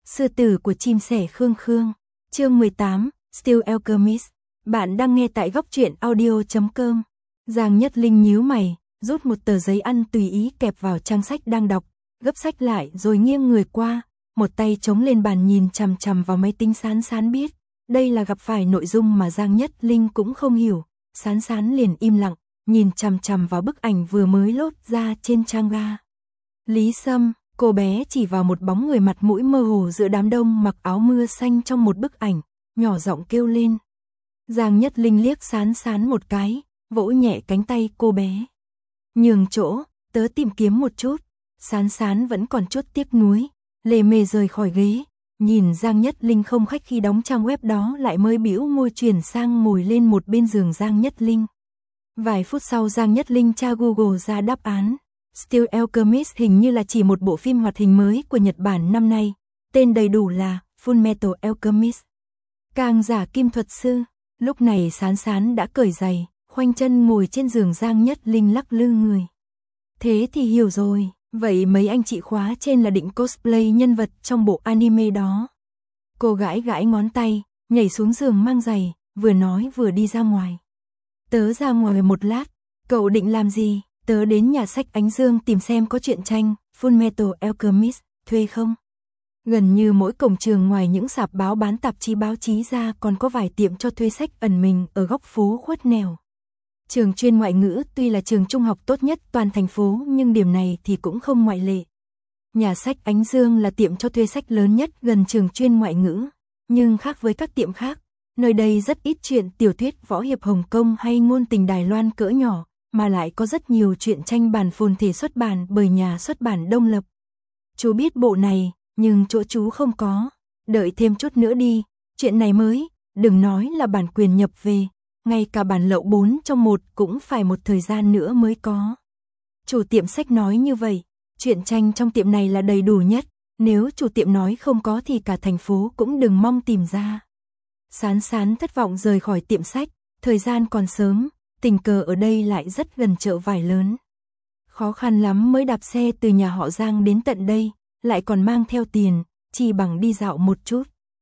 Sư tử của chim sẻ Khương Khương. Chương 18, Still Alchemist. Bạn đang nghe tại góc truyện audio.com. Giang Nhất Linh nhíu mày, rút một tờ giấy ăn tùy ý kẹp vào trang sách đang đọc, gấp sách lại rồi nghiêng người qua, một tay chống lên bàn nhìn chằm chằm vào máy tính. Sán Sán biết, đây là gặp phải nội dung mà Giang Nhất Linh cũng không hiểu. Sán Sán liền im lặng, nhìn chằm chằm vào bức ảnh vừa mới lốt ra trên trang ga. Lý Sâm. Cô bé chỉ vào một bóng người mặt mũi mơ hồ giữa đám đông mặc áo mưa xanh trong một bức ảnh, nhỏ giọng kêu lên. Giang Nhất Linh liếc Sán Sán một cái, vỗ nhẹ cánh tay cô bé. Nhường chỗ, tớ tìm kiếm một chút. Sán Sán vẫn còn chút tiếc nuối, lề mề rời khỏi ghế, nhìn Giang Nhất Linh không khách khi đóng trang web đó lại mới bĩu môi chuyển sang ngồi lên một bên giường Giang Nhất Linh. Vài phút sau Giang Nhất Linh tra Google ra đáp án. Still Alchemist hình như là chỉ một bộ phim hoạt hình mới của Nhật Bản năm nay, tên đầy đủ là Fullmetal Alchemist. Càng giả kim thuật sư. Lúc này Sán Sán đã cởi giày, khoanh chân ngồi trên giường Giang Nhất Linh lắc lư người. Thế thì hiểu rồi, vậy mấy anh chị khóa trên là định cosplay nhân vật trong bộ anime đó. Cô gãi gãi ngón tay, nhảy xuống giường mang giày, vừa nói vừa đi ra ngoài. Tớ ra ngoài một lát, cậu định làm gì? Tớ đến nhà sách Ánh Dương tìm xem có truyện tranh Fullmetal Alchemist thuê không. Gần như mỗi cổng trường ngoài những sạp báo bán tạp chí báo chí ra còn có vài tiệm cho thuê sách ẩn mình ở góc phố khuất nẻo. Trường chuyên ngoại ngữ tuy là trường trung học tốt nhất toàn thành phố nhưng điểm này thì cũng không ngoại lệ. Nhà sách Ánh Dương là tiệm cho thuê sách lớn nhất gần trường chuyên ngoại ngữ, nhưng khác với các tiệm khác, nơi đây rất ít truyện tiểu thuyết võ hiệp Hồng Kông hay ngôn tình Đài Loan cỡ nhỏ, mà lại có rất nhiều truyện tranh bản phồn thể xuất bản bởi nhà xuất bản Đông Lập. Chú biết bộ này, nhưng chỗ chú không có. Đợi thêm chút nữa đi, chuyện này mới, đừng nói là bản quyền nhập về, ngay cả bản lậu 4 trong 1 cũng phải một thời gian nữa mới có. Chủ tiệm sách nói như vậy, truyện tranh trong tiệm này là đầy đủ nhất, nếu chủ tiệm nói không có thì cả thành phố cũng đừng mong tìm ra. Sán Sán thất vọng rời khỏi tiệm sách, thời gian còn sớm. Tình cờ ở đây lại rất gần chợ vải lớn. Khó khăn lắm mới đạp xe từ nhà họ Giang đến tận đây, lại còn mang theo tiền, chỉ bằng đi dạo một chút.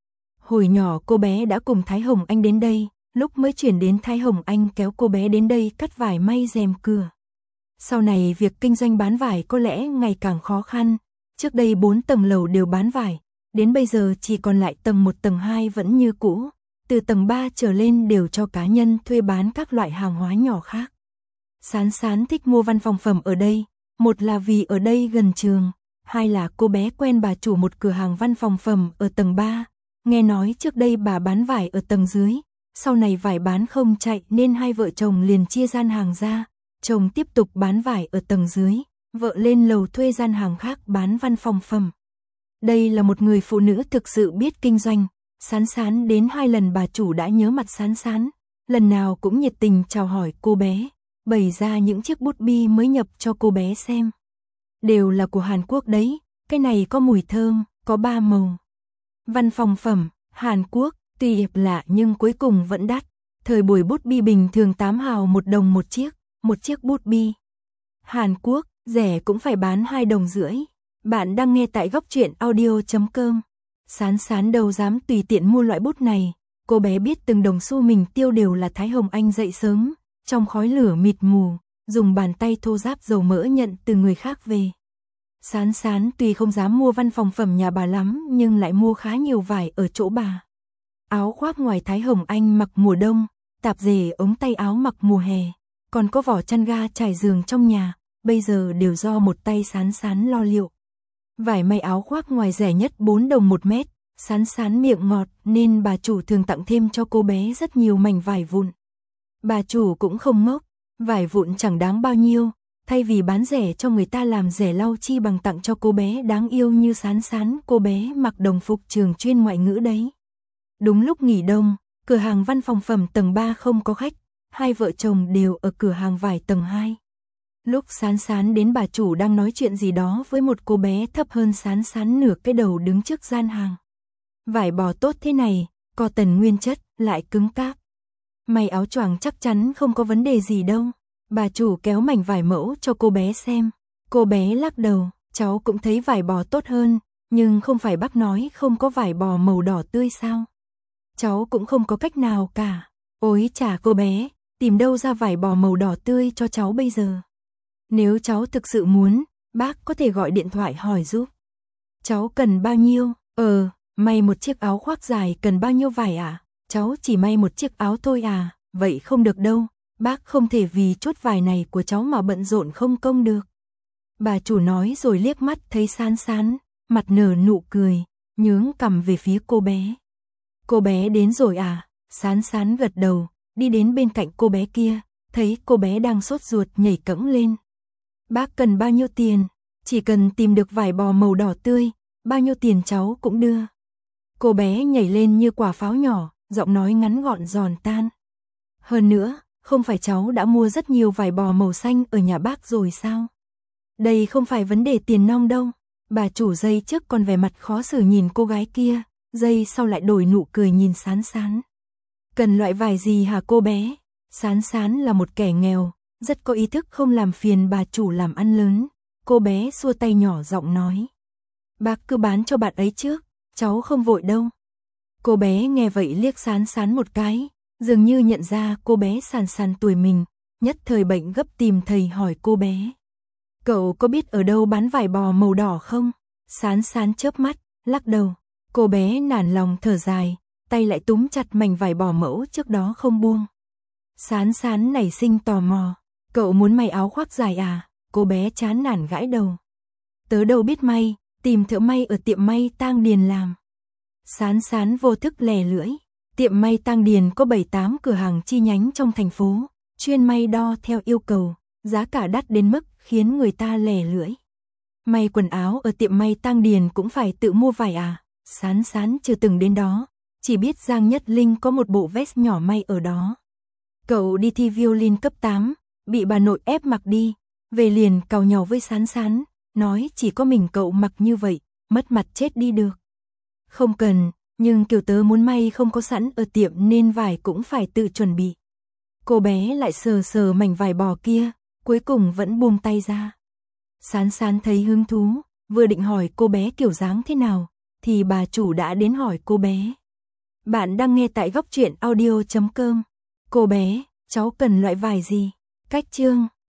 Hồi nhỏ cô bé đã cùng Thái Hồng Anh đến đây, lúc mới chuyển đến Thái Hồng Anh kéo cô bé đến đây cắt vải may rèm cửa. Sau này việc kinh doanh bán vải có lẽ ngày càng khó khăn, trước đây 4 tầng lầu đều bán vải, đến bây giờ chỉ còn lại tầng 1 tầng 2 vẫn như cũ. Từ tầng 3 trở lên đều cho cá nhân thuê bán các loại hàng hóa nhỏ khác. Sán Sán thích mua văn phòng phẩm ở đây, một là vì ở đây gần trường, hai là cô bé quen bà chủ một cửa hàng văn phòng phẩm ở tầng 3, nghe nói trước đây bà bán vải ở tầng dưới, sau này vải bán không chạy nên hai vợ chồng liền chia gian hàng ra, chồng tiếp tục bán vải ở tầng dưới, vợ lên lầu thuê gian hàng khác bán văn phòng phẩm. Đây là một người phụ nữ thực sự biết kinh doanh. Sán Sán đến 2 lần bà chủ đã nhớ mặt Sán Sán, lần nào cũng nhiệt tình chào hỏi cô bé, bày ra những chiếc bút bi mới nhập cho cô bé xem. Đều là của Hàn Quốc đấy, cái này có mùi thơm, có 3 màu. Văn phòng phẩm, Hàn Quốc, tuy hiệp lạ nhưng cuối cùng vẫn đắt. Thời buổi bút bi bình thường 8 hào 1 đồng một chiếc bút bi. Hàn Quốc, rẻ cũng phải bán 2,5 đồng. Bạn đang nghe tại góc truyện audio.com. Sán Sán đâu dám tùy tiện mua loại bút này, cô bé biết từng đồng xu mình tiêu đều là Thái Hồng Anh dậy sớm, trong khói lửa mịt mù, dùng bàn tay thô ráp dầu mỡ nhận từ người khác về. Sán Sán tuy không dám mua văn phòng phẩm nhà bà lắm nhưng lại mua khá nhiều vải ở chỗ bà. Áo khoác ngoài Thái Hồng Anh mặc mùa đông, tạp dề ống tay áo mặc mùa hè, còn có vỏ chăn ga trải giường trong nhà, bây giờ đều do một tay Sán Sán lo liệu. Vải may áo khoác ngoài rẻ nhất 4 đồng 1 mét, Sán Sán miệng ngọt nên bà chủ thường tặng thêm cho cô bé rất nhiều mảnh vải vụn. Bà chủ cũng không ngốc, vải vụn chẳng đáng bao nhiêu, thay vì bán rẻ cho người ta làm rẻ lau chi bằng tặng cho cô bé đáng yêu như Sán Sán, cô bé mặc đồng phục trường chuyên ngoại ngữ đấy. Đúng lúc nghỉ đông, cửa hàng văn phòng phẩm tầng 3 không có khách, hai vợ chồng đều ở cửa hàng vải tầng 2. Lúc Sán Sán đến bà chủ đang nói chuyện gì đó với một cô bé thấp hơn Sán Sán nửa cái đầu đứng trước gian hàng. Vải bò tốt thế này, cotton nguyên chất, lại cứng cáp. May áo choàng chắc chắn không có vấn đề gì đâu. Bà chủ kéo mảnh vải mẫu cho cô bé xem. Cô bé lắc đầu, cháu cũng thấy vải bò tốt hơn, Nhưng không phải bác nói không có vải bò màu đỏ tươi sao? Cháu cũng không có cách nào cả. Ôi chà cô bé, tìm đâu ra vải bò màu đỏ tươi cho cháu bây giờ? Nếu cháu thực sự muốn, bác có thể gọi điện thoại hỏi giúp. Cháu cần bao nhiêu? May một chiếc áo khoác dài cần bao nhiêu vải à? Cháu chỉ may một chiếc áo thôi à? Vậy không được đâu, bác không thể vì chút vải này của cháu mà bận rộn không công được. Bà chủ nói rồi liếc mắt thấy Sán Sán, mặt nở nụ cười, nhướng cằm về phía cô bé. Cô bé đến rồi à? Sán Sán gật đầu, đi đến bên cạnh cô bé kia, thấy cô bé đang sốt ruột nhảy cẫng lên. Bác cần bao nhiêu tiền? Chỉ cần tìm được vải bò màu đỏ tươi, bao nhiêu tiền cháu cũng đưa. Cô bé nhảy lên như quả pháo nhỏ, giọng nói ngắn gọn giòn tan. Hơn nữa, không phải cháu đã mua rất nhiều vải bò màu xanh ở nhà bác rồi sao? Đây không phải vấn đề tiền nong đâu. Bà chủ giây trước còn vẻ mặt khó xử nhìn cô gái kia, giây sau lại đổi nụ cười nhìn Sán Sán. Cần loại vải gì hả cô bé? Sán Sán là một kẻ nghèo, rất có ý thức không làm phiền bà chủ làm ăn lớn. Cô bé xua tay nhỏ giọng nói. Bác cứ bán cho bạn ấy trước, cháu không vội đâu. Cô bé nghe vậy liếc Sán Sán một cái, dường như nhận ra cô bé Sán Sán tuổi mình, nhất thời bệnh gấp tìm thầy hỏi cô bé. Cậu có biết ở đâu bán vải bò màu đỏ không? Sán Sán chớp mắt, lắc đầu. Cô bé nản lòng thở dài, tay lại túm chặt mảnh vải bò mẫu trước đó không buông. Sán Sán nảy sinh tò mò. Cậu muốn may áo khoác dài à? Cô bé chán nản gãi đầu. Tớ đâu biết may, tìm thợ may ở tiệm may Tang Điền làm. Sán Sán vô thức lè lưỡi. Tiệm may Tang Điền có 7-8 cửa hàng chi nhánh trong thành phố, chuyên may đo theo yêu cầu, giá cả đắt đến mức khiến người ta lè lưỡi. May quần áo ở tiệm may Tang Điền cũng phải tự mua vải à? Sán Sán chưa từng đến đó, chỉ biết Giang Nhất Linh có một bộ vest nhỏ may ở đó. Cậu đi thi violin cấp 8, bị bà nội ép mặc đi, về liền càu nhàu với Sán Sán, nói chỉ có mình cậu mặc như vậy, mất mặt chết đi được. Không cần, nhưng kiểu tớ muốn may không có sẵn ở tiệm nên vải cũng phải tự chuẩn bị. Cô bé lại sờ sờ mảnh vải bò kia, cuối cùng vẫn buông tay ra. Sán Sán thấy hứng thú, vừa định hỏi cô bé kiểu dáng thế nào, thì bà chủ đã đến hỏi cô bé. Bạn đang nghe tại góc truyện audio.com. Cô bé, cháu cần loại vải gì? Cách chương